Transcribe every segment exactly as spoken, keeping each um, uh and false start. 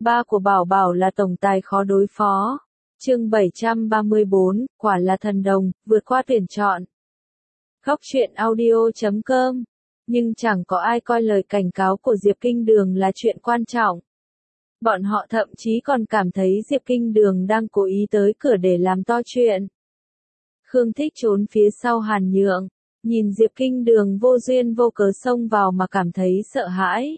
Ba của Bảo Bảo là tổng tài khó đối phó. Chương bảy trăm ba mươi bốn, quả là thần đồng, vượt qua tuyển chọn. Góc truyện audio chấm com. Nhưng chẳng có ai coi lời cảnh cáo của Diệp Kinh Đường là chuyện quan trọng. Bọn họ thậm chí còn cảm thấy Diệp Kinh Đường đang cố ý tới cửa để làm to chuyện. Khương Thích trốn phía sau Hàn Nhượng, nhìn Diệp Kinh Đường vô duyên vô cớ xông vào mà cảm thấy sợ hãi.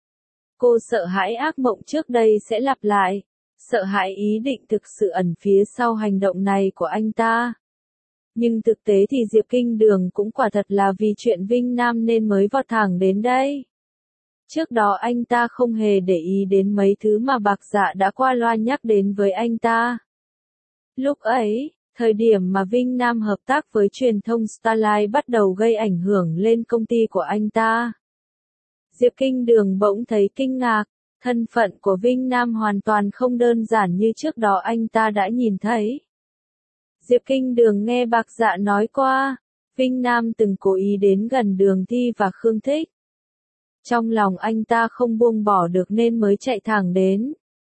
Cô sợ hãi ác mộng trước đây sẽ lặp lại, sợ hãi ý định thực sự ẩn phía sau hành động này của anh ta. Nhưng thực tế thì Diệp Kinh Đường cũng quả thật là vì chuyện Vinh Nam nên mới vọt thẳng đến đây. Trước đó anh ta không hề để ý đến mấy thứ mà Bạc Dạ đã qua loa nhắc đến với anh ta. Lúc ấy, thời điểm mà Vinh Nam hợp tác với truyền thông Starline bắt đầu gây ảnh hưởng lên công ty của anh ta. Diệp Kinh Đường bỗng thấy kinh ngạc, thân phận của Vinh Nam hoàn toàn không đơn giản như trước đó anh ta đã nhìn thấy. Diệp Kinh Đường nghe Bạc Dạ nói qua, Vinh Nam từng cố ý đến gần Đường Thi và Khương Thích. Trong lòng anh ta không buông bỏ được nên mới chạy thẳng đến.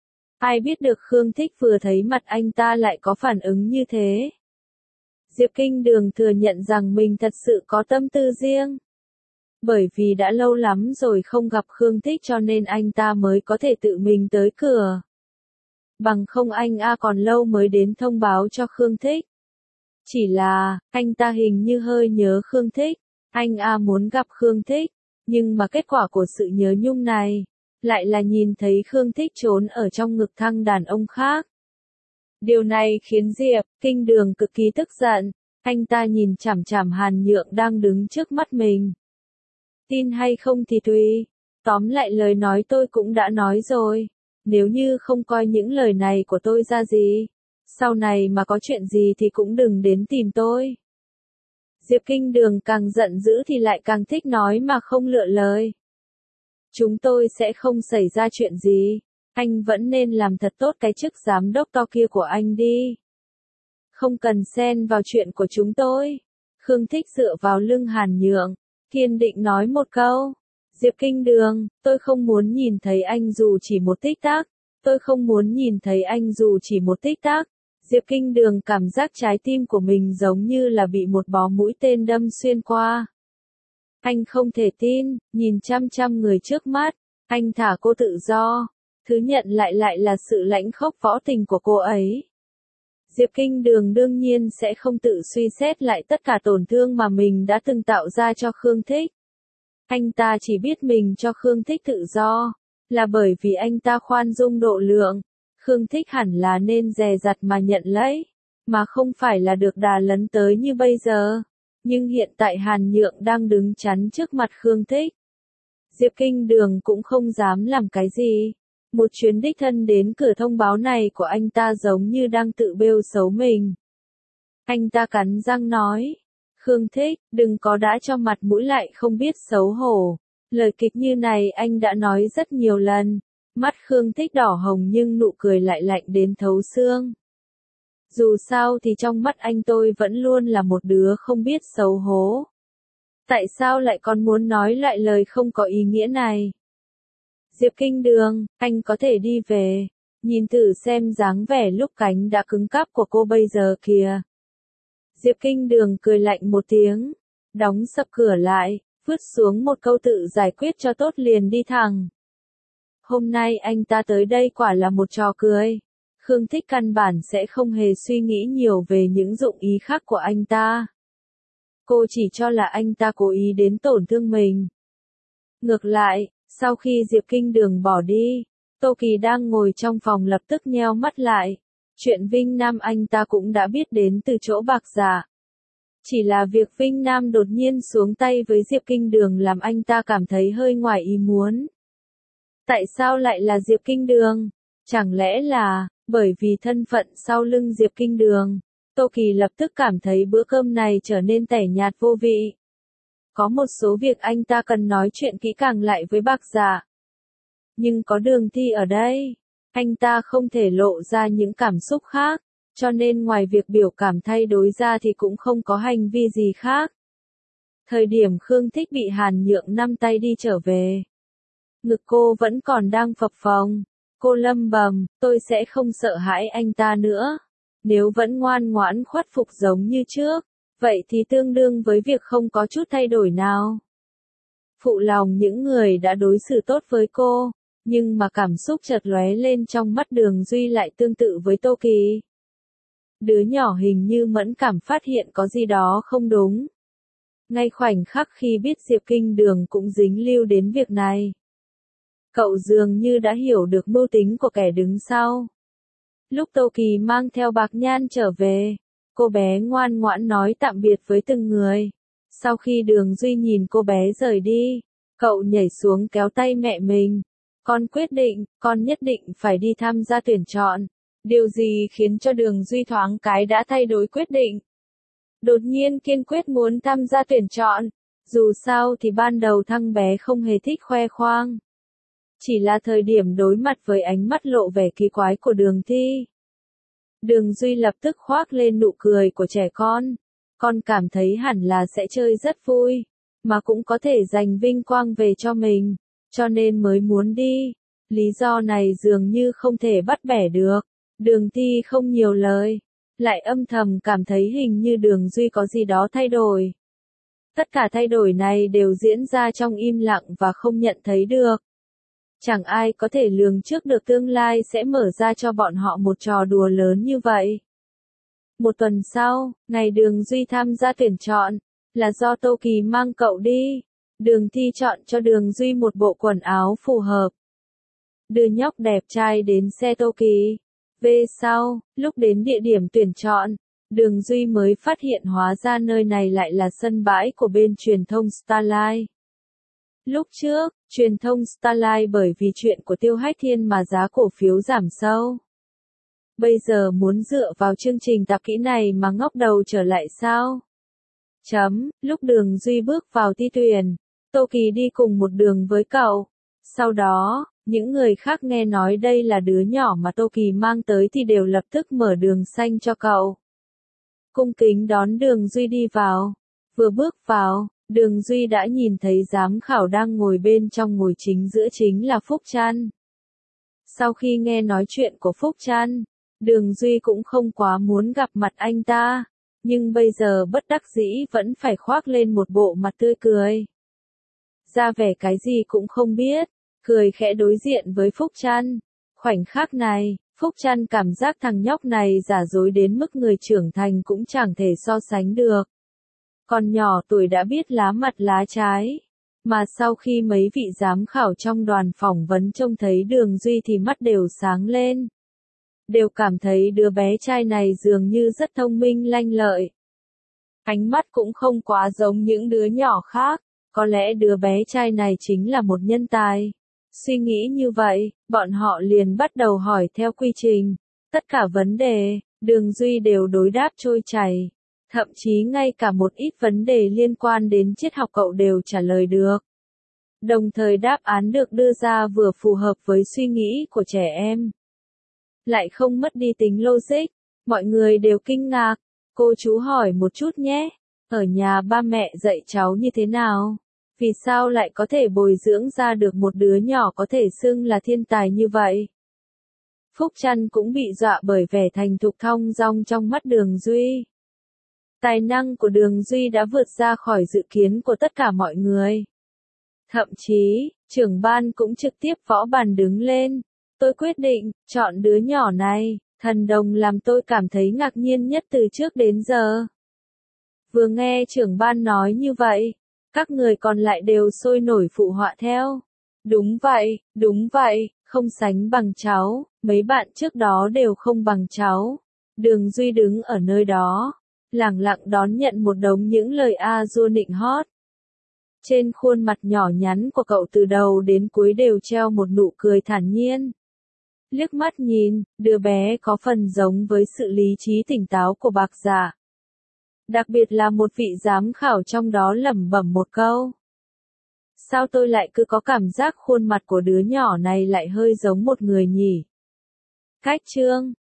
Ai biết được Khương Thích vừa thấy mặt anh ta lại có phản ứng như thế. Diệp Kinh Đường thừa nhận rằng mình thật sự có tâm tư riêng. Bởi vì đã lâu lắm rồi không gặp Khương Thích cho nên anh ta mới có thể tự mình tới cửa. Bằng không anh A còn lâu mới đến thông báo cho Khương Thích. Chỉ là, anh ta hình như hơi nhớ Khương Thích. Anh A muốn gặp Khương Thích. Nhưng mà kết quả của sự nhớ nhung này, lại là nhìn thấy Khương Thích trốn ở trong ngực thằng đàn ông khác. Điều này khiến Diệp Kinh Đường cực kỳ tức giận. Anh ta nhìn chằm chằm Hàn Nhượng đang đứng trước mắt mình. Tin hay không thì tùy. Tóm lại lời nói tôi cũng đã nói rồi. Nếu như không coi những lời này của tôi ra gì, sau này mà có chuyện gì thì cũng đừng đến tìm tôi. Diệp Kinh Đường càng giận dữ thì lại càng thích nói mà không lựa lời. Chúng tôi sẽ không xảy ra chuyện gì. Anh vẫn nên làm thật tốt cái chức giám đốc to kia của anh đi. Không cần xen vào chuyện của chúng tôi. Khương Thích dựa vào lưng Hàn Nhượng, kiên định nói một câu. Diệp Kinh Đường, tôi không muốn nhìn thấy anh dù chỉ một tích tắc. Tôi không muốn nhìn thấy anh dù chỉ một tích tắc. Diệp Kinh Đường cảm giác trái tim của mình giống như là bị một bó mũi tên đâm xuyên qua. Anh không thể tin, nhìn chăm chăm người trước mắt, anh thả cô tự do. Thứ nhận lại lại là sự lãnh khốc võ tình của cô ấy. Diệp Kinh Đường đương nhiên sẽ không tự suy xét lại tất cả tổn thương mà mình đã từng tạo ra cho Khương Thích. Anh ta chỉ biết mình cho Khương Thích tự do, là bởi vì anh ta khoan dung độ lượng. Khương Thích hẳn là nên dè dặt mà nhận lấy, mà không phải là được đà lấn tới như bây giờ. Nhưng hiện tại Hàn Nhượng đang đứng chắn trước mặt Khương Thích. Diệp Kinh Đường cũng không dám làm cái gì. Một chuyến đích thân đến cửa thông báo này của anh ta giống như đang tự bêu xấu mình. Anh ta cắn răng nói, Khương Thích, đừng có đã cho mặt mũi lại không biết xấu hổ. Lời kịch như này anh đã nói rất nhiều lần. Mắt Khương Thích đỏ hồng nhưng nụ cười lại lạnh đến thấu xương. Dù sao thì trong mắt anh tôi vẫn luôn là một đứa không biết xấu hổ. Tại sao lại còn muốn nói lại lời không có ý nghĩa này? Diệp Kinh Đường, anh có thể đi về. Nhìn thử xem dáng vẻ lúc cánh đã cứng cáp của cô bây giờ kìa. Diệp Kinh Đường cười lạnh một tiếng, đóng sập cửa lại, vứt xuống một câu tự giải quyết cho tốt liền đi thẳng. Hôm nay anh ta tới đây quả là một trò cười. Khương Thích căn bản sẽ không hề suy nghĩ nhiều về những dụng ý khác của anh ta. Cô chỉ cho là anh ta cố ý đến tổn thương mình. Ngược lại, sau khi Diệp Kinh Đường bỏ đi, Tô Kỳ đang ngồi trong phòng lập tức nheo mắt lại. Chuyện Vinh Nam anh ta cũng đã biết đến từ chỗ Bạc Dạ. Chỉ là việc Vinh Nam đột nhiên xuống tay với Diệp Kinh Đường làm anh ta cảm thấy hơi ngoài ý muốn. Tại sao lại là Diệp Kinh Đường? Chẳng lẽ là, bởi vì thân phận sau lưng Diệp Kinh Đường, Tô Kỳ lập tức cảm thấy bữa cơm này trở nên tẻ nhạt vô vị. Có một số việc anh ta cần nói chuyện kỹ càng lại với Bạc Dạ. Nhưng có Đường Thi ở đây, anh ta không thể lộ ra những cảm xúc khác, cho nên ngoài việc biểu cảm thay đổi ra thì cũng không có hành vi gì khác. Thời điểm Khương Thích bị Hàn Nhượng nắm tay đi trở về, ngực cô vẫn còn đang phập phồng. Cô lầm bầm, tôi sẽ không sợ hãi anh ta nữa. Nếu vẫn ngoan ngoãn khuất phục giống như trước, vậy thì tương đương với việc không có chút thay đổi nào. Phụ lòng những người đã đối xử tốt với cô, nhưng mà cảm xúc chợt lóe lên trong mắt Đường Duy lại tương tự với Tô Kỳ. Đứa nhỏ hình như mẫn cảm phát hiện có gì đó không đúng. Ngay khoảnh khắc khi biết Diệp Kinh Đường cũng dính líu đến việc này, cậu dường như đã hiểu được mưu tính của kẻ đứng sau. Lúc Tô Kỳ mang theo Bạc Nhan trở về, cô bé ngoan ngoãn nói tạm biệt với từng người. Sau khi Đường Duy nhìn cô bé rời đi, cậu nhảy xuống kéo tay mẹ mình. Con quyết định, con nhất định phải đi tham gia tuyển chọn. Điều gì khiến cho Đường Duy thoáng cái đã thay đổi quyết định? Đột nhiên kiên quyết muốn tham gia tuyển chọn. Dù sao thì ban đầu thằng bé không hề thích khoe khoang. Chỉ là thời điểm đối mặt với ánh mắt lộ vẻ kỳ quái của Đường Thi, Đường Duy lập tức khoác lên nụ cười của trẻ con. Con cảm thấy hẳn là sẽ chơi rất vui, mà cũng có thể giành vinh quang về cho mình, cho nên mới muốn đi. Lý do này dường như không thể bắt bẻ được. Đường Thi không nhiều lời, lại âm thầm cảm thấy hình như Đường Duy có gì đó thay đổi. Tất cả thay đổi này đều diễn ra trong im lặng và không nhận thấy được. Chẳng ai có thể lường trước được tương lai sẽ mở ra cho bọn họ một trò đùa lớn như vậy. Một tuần sau, ngày Đường Duy tham gia tuyển chọn, là do Tô Kỳ mang cậu đi. Đường Thi chọn cho Đường Duy một bộ quần áo phù hợp. Đưa nhóc đẹp trai đến xe Tô Kỳ. Về sau, lúc đến địa điểm tuyển chọn, Đường Duy mới phát hiện hóa ra nơi này lại là sân bãi của bên truyền thông Starline. Lúc trước, truyền thông Starline bởi vì chuyện của Tiêu Hách Thiên mà giá cổ phiếu giảm sâu. Bây giờ muốn dựa vào chương trình tạp kỹ này mà ngóc đầu trở lại sao? Chấm, lúc Đường Duy bước vào thi tuyển, Tô Kỳ đi cùng một đường với cậu. Sau đó, những người khác nghe nói đây là đứa nhỏ mà Tô Kỳ mang tới thì đều lập tức mở đường xanh cho cậu. Cung kính đón Đường Duy đi vào. Vừa bước vào, Đường Duy đã nhìn thấy giám khảo đang ngồi bên trong, ngồi chính giữa chính là Phúc Trăn. Sau khi nghe nói chuyện của Phúc Trăn, Đường Duy cũng không quá muốn gặp mặt anh ta, nhưng bây giờ bất đắc dĩ vẫn phải khoác lên một bộ mặt tươi cười. Ra vẻ cái gì cũng không biết, cười khẽ đối diện với Phúc Trăn. Khoảnh khắc này, Phúc Trăn cảm giác thằng nhóc này giả dối đến mức người trưởng thành cũng chẳng thể so sánh được. Còn nhỏ tuổi đã biết lá mặt lá trái. Mà sau khi mấy vị giám khảo trong đoàn phỏng vấn trông thấy Đường Duy thì mắt đều sáng lên. Đều cảm thấy đứa bé trai này dường như rất thông minh lanh lợi. Ánh mắt cũng không quá giống những đứa nhỏ khác, có lẽ đứa bé trai này chính là một nhân tài. Suy nghĩ như vậy, bọn họ liền bắt đầu hỏi theo quy trình. Tất cả vấn đề, Đường Duy đều đối đáp trôi chảy. Thậm chí ngay cả một ít vấn đề liên quan đến triết học cậu đều trả lời được. Đồng thời đáp án được đưa ra vừa phù hợp với suy nghĩ của trẻ em, lại không mất đi tính logic. Mọi người đều kinh ngạc. Cô chú hỏi một chút nhé, ở nhà ba mẹ dạy cháu như thế nào? Vì sao lại có thể bồi dưỡng ra được một đứa nhỏ có thể xưng là thiên tài như vậy? Phúc Trăn cũng bị dọa bởi vẻ thành thục thong dong trong mắt Đường Duy. Tài năng của Đường Duy đã vượt ra khỏi dự kiến của tất cả mọi người. Thậm chí, trưởng ban cũng trực tiếp võ bàn đứng lên. Tôi quyết định, chọn đứa nhỏ này. Thần đồng làm tôi cảm thấy ngạc nhiên nhất từ trước đến giờ. Vừa nghe trưởng ban nói như vậy, các người còn lại đều sôi nổi phụ họa theo. Đúng vậy, đúng vậy, không sánh bằng cháu, mấy bạn trước đó đều không bằng cháu. Đường Duy đứng ở nơi đó, lẳng lặng đón nhận một đống những lời a dua nịnh hót. Trên khuôn mặt nhỏ nhắn của cậu từ đầu đến cuối đều treo một nụ cười thản nhiên. Liếc mắt nhìn, đứa bé có phần giống với sự lý trí tỉnh táo của Bạc Dạ. Đặc biệt là một vị giám khảo trong đó lẩm bẩm một câu. Sao tôi lại cứ có cảm giác khuôn mặt của đứa nhỏ này lại hơi giống một người nhỉ? Cách chương